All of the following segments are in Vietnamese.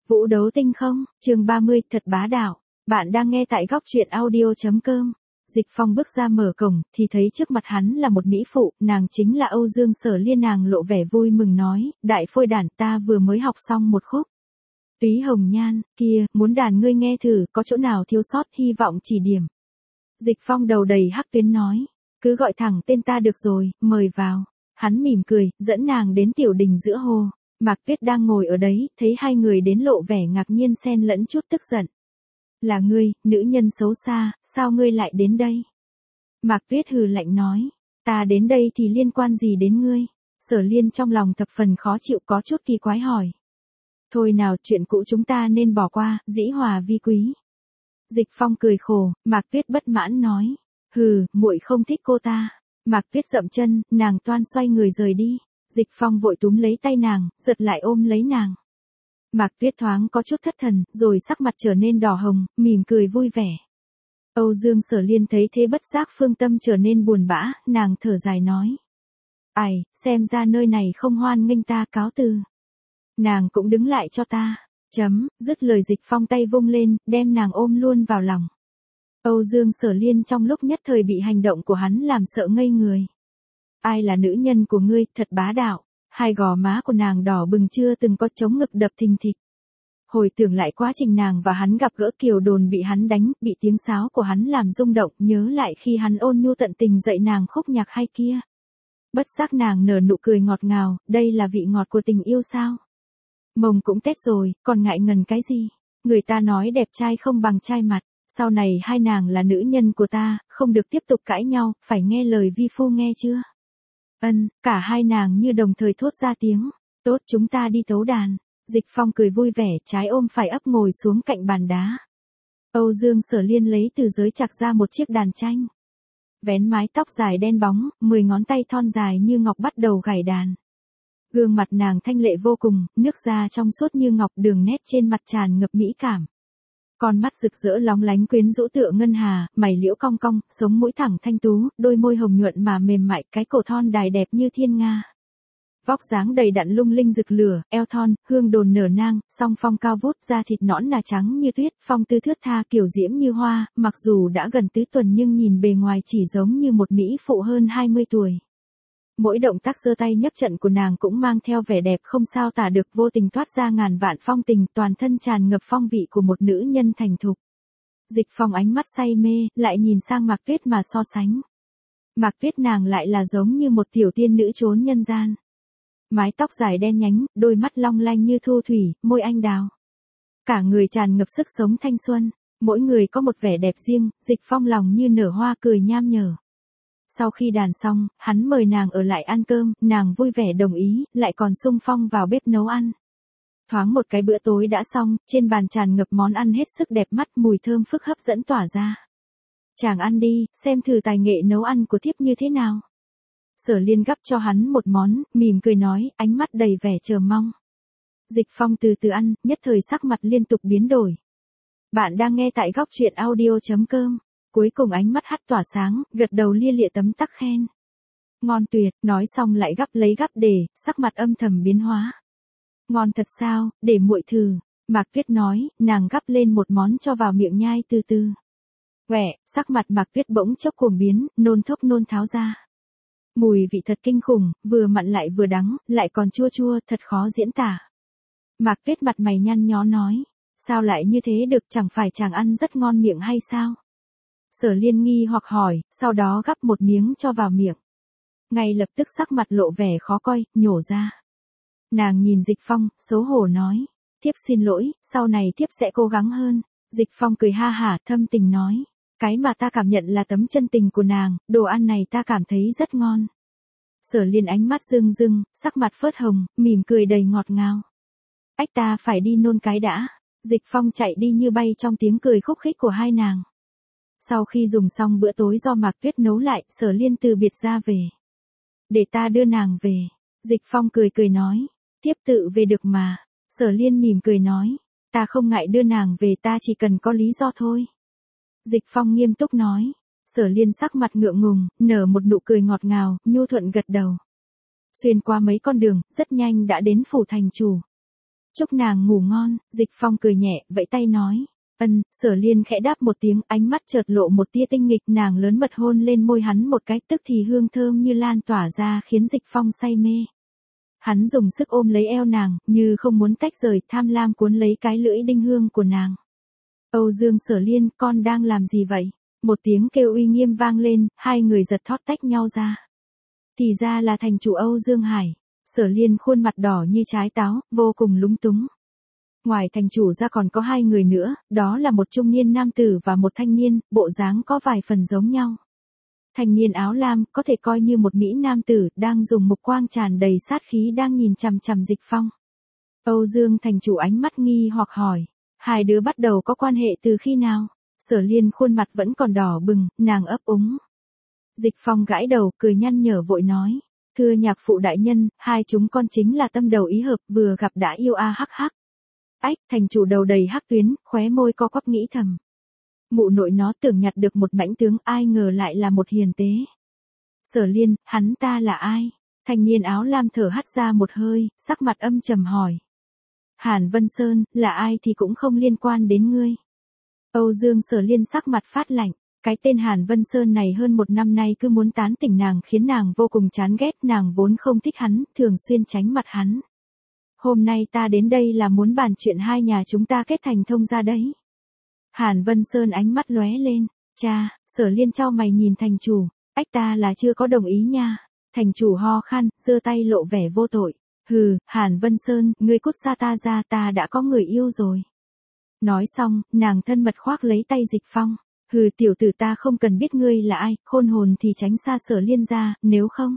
Vũ đấu tinh không, chương 30, thật bá đạo. Bạn đang nghe tại góc truyện audio.com. Dịch Phong bước ra mở cổng, thì thấy trước mặt hắn là một mỹ phụ, nàng chính là Âu Dương Sở Liên. Nàng lộ vẻ vui mừng nói, đại phôi đàn, ta vừa mới học xong một khúc. Túy hồng nhan, kia, muốn đàn ngươi nghe thử, có chỗ nào thiếu sót, hy vọng chỉ điểm. Dịch Phong đầu đầy hắc tuyến nói, cứ gọi thẳng tên ta được rồi, mời vào. Hắn mỉm cười, dẫn nàng đến tiểu đình giữa hồ. Mạc Tuyết đang ngồi ở đấy, thấy hai người đến lộ vẻ ngạc nhiên xen lẫn chút tức giận. Là ngươi, nữ nhân xấu xa, sao ngươi lại đến đây? Mạc Tuyết hừ lạnh nói, ta đến đây thì liên quan gì đến ngươi? Sở Liên trong lòng thập phần khó chịu, có chút kỳ quái hỏi. Thôi nào, chuyện cũ chúng ta nên bỏ qua, dĩ hòa vi quý. Dịch Phong cười khổ, Mạc Tuyết bất mãn nói, hừ, muội không thích cô ta. Mạc Tuyết dậm chân, nàng toan xoay người rời đi. Dịch Phong vội túm lấy tay nàng, giật lại ôm lấy nàng. Mạc Tuyết thoáng có chút thất thần, rồi sắc mặt trở nên đỏ hồng, mỉm cười vui vẻ. Âu Dương Sở Liên thấy thế bất giác phương tâm trở nên buồn bã, nàng thở dài nói. Ai, xem ra nơi này không hoan nghênh ta, cáo từ. Nàng cũng đứng lại cho ta. Dứt lời Dịch Phong tay vung lên, đem nàng ôm luôn vào lòng. Âu Dương Sở Liên trong lúc nhất thời bị hành động của hắn làm sợ ngây người. Ai là nữ nhân của ngươi, thật bá đạo. Hai gò má của nàng đỏ bừng, chưa từng có chống ngực đập thình thịch. Hồi tưởng lại quá trình nàng và hắn gặp gỡ Kiều Đồn, bị hắn đánh, bị tiếng sáo của hắn làm rung động, nhớ lại khi hắn ôn nhu tận tình dạy nàng khúc nhạc hay kia. Bất giác nàng nở nụ cười ngọt ngào, đây là vị ngọt của tình yêu sao? Mông cũng tét rồi, còn ngại ngần cái gì? Người ta nói đẹp trai không bằng trai mặt. Sau này hai nàng là nữ nhân của ta, không được tiếp tục cãi nhau, phải nghe lời vi phu nghe chưa? Cả hai nàng như đồng thời thốt ra tiếng. Tốt, chúng ta đi tấu đàn. Dịch Phong cười vui vẻ, trái ôm phải ấp ngồi xuống cạnh bàn đá. Âu Dương Sở Liên lấy từ giới chạc ra một chiếc đàn tranh. Vén mái tóc dài đen bóng, 10 ngón tay thon dài như ngọc bắt đầu gảy đàn. Gương mặt nàng thanh lệ vô cùng, nước da trong suốt như ngọc, đường nét trên mặt tràn ngập mỹ cảm. Con mắt rực rỡ lóng lánh quyến rũ tựa ngân hà, mày liễu cong cong, sống mũi thẳng thanh tú, đôi môi hồng nhuận mà mềm mại, cái cổ thon đài đẹp như thiên nga. Vóc dáng đầy đặn lung linh rực lửa, eo thon, hương đồn nở nang, song phong cao vút, da thịt nõn nà trắng như tuyết, phong tư thướt tha kiểu diễm như hoa, mặc dù đã gần tứ tuần nhưng nhìn bề ngoài chỉ giống như một mỹ phụ hơn 20 tuổi. Mỗi động tác giơ tay nhấc trận của nàng cũng mang theo vẻ đẹp không sao tả được, vô tình toát ra ngàn vạn phong tình, toàn thân tràn ngập phong vị của một nữ nhân thành thục. Dịch Phong ánh mắt say mê, lại nhìn sang Mạc Tuyết mà so sánh. Mạc Tuyết nàng lại là giống như một tiểu tiên nữ trốn nhân gian. Mái tóc dài đen nhánh, đôi mắt long lanh như thu thủy, môi anh đào. Cả người tràn ngập sức sống thanh xuân, mỗi người có một vẻ đẹp riêng, Dịch Phong lòng như nở hoa cười nham nhở. Sau khi đàn xong, hắn mời nàng ở lại ăn cơm, nàng vui vẻ đồng ý, lại còn xung phong vào bếp nấu ăn. Thoáng một cái bữa tối đã xong, trên bàn tràn ngập món ăn hết sức đẹp mắt, mùi thơm phức hấp dẫn tỏa ra. Chàng ăn đi, xem thử tài nghệ nấu ăn của thiếp như thế nào. Sở Liên gắp cho hắn một món, mỉm cười nói, ánh mắt đầy vẻ chờ mong. Dịch Phong từ từ ăn, nhất thời sắc mặt liên tục biến đổi. Bạn đang nghe tại góc truyện audio.com. Cuối cùng ánh mắt hắt tỏa sáng, gật đầu lia lịa tấm tắc khen. Ngon tuyệt, nói xong lại gắp lấy gắp để, sắc mặt âm thầm biến hóa. Ngon thật sao, để muội thử. Mạc Tuyết nói, nàng gắp lên một món cho vào miệng nhai từ từ. Quẹ, sắc mặt Mạc Tuyết bỗng chốc cuồng biến, nôn thốc nôn tháo ra. Mùi vị thật kinh khủng, vừa mặn lại vừa đắng, lại còn chua chua, thật khó diễn tả. Mạc Tuyết mặt mày nhăn nhó nói, sao lại như thế được, chẳng phải chàng ăn rất ngon miệng hay sao? Sở Liên nghi hoặc hỏi, sau đó gắp một miếng cho vào miệng. Ngay lập tức sắc mặt lộ vẻ khó coi, nhổ ra. Nàng nhìn Dịch Phong, xấu hổ nói, thiếp xin lỗi, sau này thiếp sẽ cố gắng hơn. Dịch Phong cười ha hả, thâm tình nói, cái mà ta cảm nhận là tấm chân tình của nàng, đồ ăn này ta cảm thấy rất ngon. Sở Liên ánh mắt rưng rưng, sắc mặt phớt hồng, mỉm cười đầy ngọt ngào. Ách, ta phải đi nôn cái đã. Dịch Phong chạy đi như bay trong tiếng cười khúc khích của hai nàng. Sau khi dùng xong bữa tối do Mạc Tuyết nấu lại, Sở Liên từ biệt ra về. Để ta đưa nàng về. Dịch Phong cười cười nói, tiếp tự về được mà. Sở Liên mỉm cười nói, ta không ngại đưa nàng về, ta chỉ cần có lý do thôi. Dịch Phong nghiêm túc nói. Sở Liên sắc mặt ngượng ngùng, nở một nụ cười ngọt ngào, nhu thuận gật đầu. Xuyên qua mấy con đường, rất nhanh đã đến phủ thành chủ. Chúc nàng ngủ ngon, Dịch Phong cười nhẹ, vẫy tay nói. Sở Liên khẽ đáp một tiếng, ánh mắt chợt lộ một tia tinh nghịch, nàng lớn mật hôn lên môi hắn một cái, tức thì hương thơm như lan tỏa ra khiến Dịch Phong say mê. Hắn dùng sức ôm lấy eo nàng, như không muốn tách rời, tham lam cuốn lấy cái lưỡi đinh hương của nàng. Âu Dương Sở Liên, con đang làm gì vậy? Một tiếng kêu uy nghiêm vang lên, hai người giật thót tách nhau ra. Thì ra là thành chủ Âu Dương Hải. Sở Liên khuôn mặt đỏ như trái táo, vô cùng lúng túng. Ngoài thành chủ ra còn có hai người nữa, đó là một trung niên nam tử và một thanh niên, bộ dáng có vài phần giống nhau. Thanh niên áo lam, có thể coi như một mỹ nam tử, đang dùng mục quang tràn đầy sát khí đang nhìn chằm chằm Dịch Phong. Âu Dương thành chủ ánh mắt nghi hoặc hỏi, hai đứa bắt đầu có quan hệ từ khi nào? Sở Liên khuôn mặt vẫn còn đỏ bừng, nàng ấp úng. Dịch Phong gãi đầu, cười nhăn nhở vội nói, thưa nhạc phụ đại nhân, hai chúng con chính là tâm đầu ý hợp, vừa gặp đã yêu hắc hắc. Ách, thành chủ đầu đầy hắc tuyến, khóe môi co quắp nghĩ thầm. Mụ nội nó tưởng nhặt được một mãnh tướng, ai ngờ lại là một hiền tế. Sở Liên, hắn ta là ai? Thanh niên áo lam thở hắt ra một hơi, sắc mặt âm trầm hỏi. Hàn Vân Sơn, là ai thì cũng không liên quan đến ngươi. Âu Dương Sở Liên sắc mặt phát lạnh, cái tên Hàn Vân Sơn này hơn một năm nay cứ muốn tán tỉnh nàng khiến nàng vô cùng chán ghét, nàng vốn không thích hắn, thường xuyên tránh mặt hắn. Hôm nay ta đến đây là muốn bàn chuyện hai nhà chúng ta kết thành thông gia đấy. Hàn Vân Sơn ánh mắt lóe lên, cha, Sở Liên chau mày nhìn thành chủ, ách ta là chưa có đồng ý nha. Thành chủ ho khan, giơ tay lộ vẻ vô tội. Hừ, Hàn Vân Sơn, ngươi cút xa ta ra, ta đã có người yêu rồi. Nói xong, nàng thân mật khoác lấy tay Dịch Phong. Hừ, tiểu tử, ta không cần biết ngươi là ai, khôn hồn thì tránh xa Sở Liên ra, nếu không.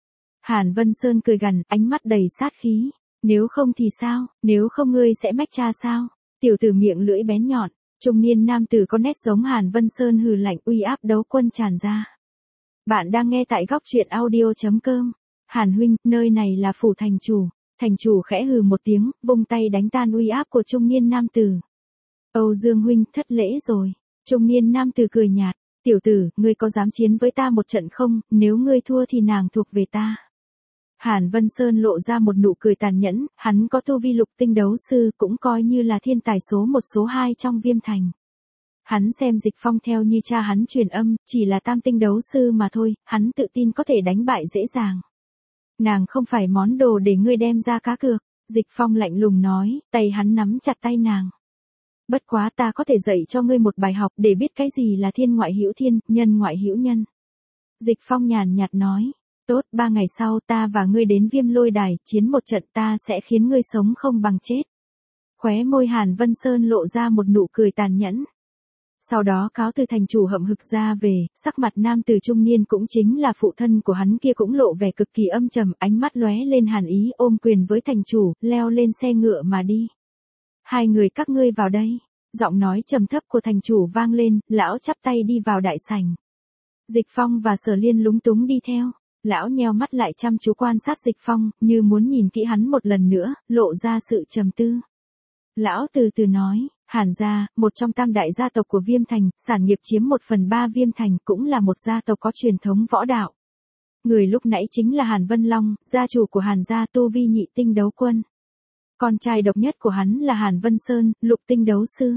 Hàn Vân Sơn cười gằn, ánh mắt đầy sát khí. Nếu không thì sao, nếu không ngươi sẽ mách cha sao? Tiểu tử miệng lưỡi bén nhọn, trung niên nam tử có nét giống Hàn Vân Sơn hừ lạnh, uy áp đấu quân tràn ra. Bạn đang nghe tại góc truyện audio.com. Hàn huynh, nơi này là phủ thành chủ. Thành chủ khẽ hừ một tiếng, vung tay đánh tan uy áp của trung niên nam tử. Âu Dương huynh, thất lễ rồi. Trung niên nam tử cười nhạt, tiểu tử, ngươi có dám chiến với ta một trận không? Nếu ngươi thua thì nàng thuộc về ta. Hàn Vân Sơn lộ ra một nụ cười tàn nhẫn, hắn có tu vi lục tinh đấu sư, cũng coi như là thiên tài số 1 số 2 trong Viêm Thành. Hắn xem Dịch Phong theo như cha hắn truyền âm, chỉ là tam tinh đấu sư mà thôi, hắn tự tin có thể đánh bại dễ dàng. Nàng không phải món đồ để ngươi đem ra cá cược, Dịch Phong lạnh lùng nói, tay hắn nắm chặt tay nàng. Bất quá ta có thể dạy cho ngươi một bài học để biết cái gì là thiên ngoại hữu thiên, nhân ngoại hữu nhân. Dịch Phong nhàn nhạt nói. Tốt, 3 ngày sau ta và ngươi đến Viêm Lôi Đài, chiến một trận, ta sẽ khiến ngươi sống không bằng chết. Khóe môi Hàn Vân Sơn lộ ra một nụ cười tàn nhẫn. Sau đó cáo từ thành chủ hậm hực ra về, sắc mặt nam tử trung niên cũng chính là phụ thân của hắn kia cũng lộ vẻ cực kỳ âm trầm, ánh mắt lóe lên hàn ý, ôm quyền với thành chủ, leo lên xe ngựa mà đi. Hai người các ngươi vào đây. Giọng nói trầm thấp của thành chủ vang lên, lão chắp tay đi vào đại sảnh. Dịch Phong và Sở Liên lúng túng đi theo. Lão nheo mắt lại chăm chú quan sát Dịch Phong, như muốn nhìn kỹ hắn một lần nữa, lộ ra sự trầm tư. Lão từ từ nói, Hàn gia, một trong tam đại gia tộc của Viêm Thành, sản nghiệp chiếm 1/3 Viêm Thành, cũng là một gia tộc có truyền thống võ đạo. Người lúc nãy chính là Hàn Vân Long, gia chủ của Hàn gia, tu vi nhị tinh đấu quân. Con trai độc nhất của hắn là Hàn Vân Sơn, lục tinh đấu sư.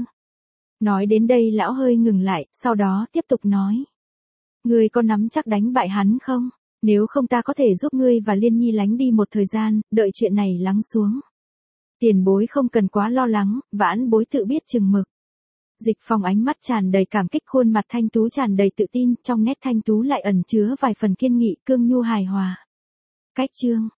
Nói đến đây lão hơi ngừng lại, sau đó tiếp tục nói. Người có nắm chắc đánh bại hắn không? Nếu không ta có thể giúp ngươi và Liên Nhi lánh đi một thời gian, đợi chuyện này lắng xuống. Tiền bối không cần quá lo lắng, vãn bối tự biết chừng mực. Dịch Phong ánh mắt tràn đầy cảm kích, khuôn mặt thanh tú tràn đầy tự tin, trong nét thanh tú lại ẩn chứa vài phần kiên nghị, cương nhu hài hòa. Cách chương